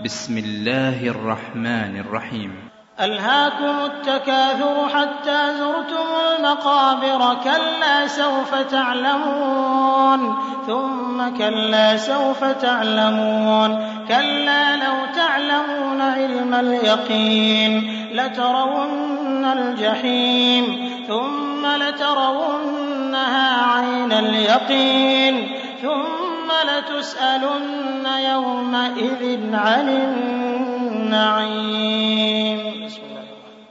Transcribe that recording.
بسم الله الرحمن الرحيم. ألهاكم التكاثر حتى زرتم المقابر كلا سوف تعلمون ثم كلا سوف تعلمون كلا لو تعلمون علم اليقين لترون الجحيم ثم لترونها عين اليقين ثم لتسألن يومئذ عن النعيم.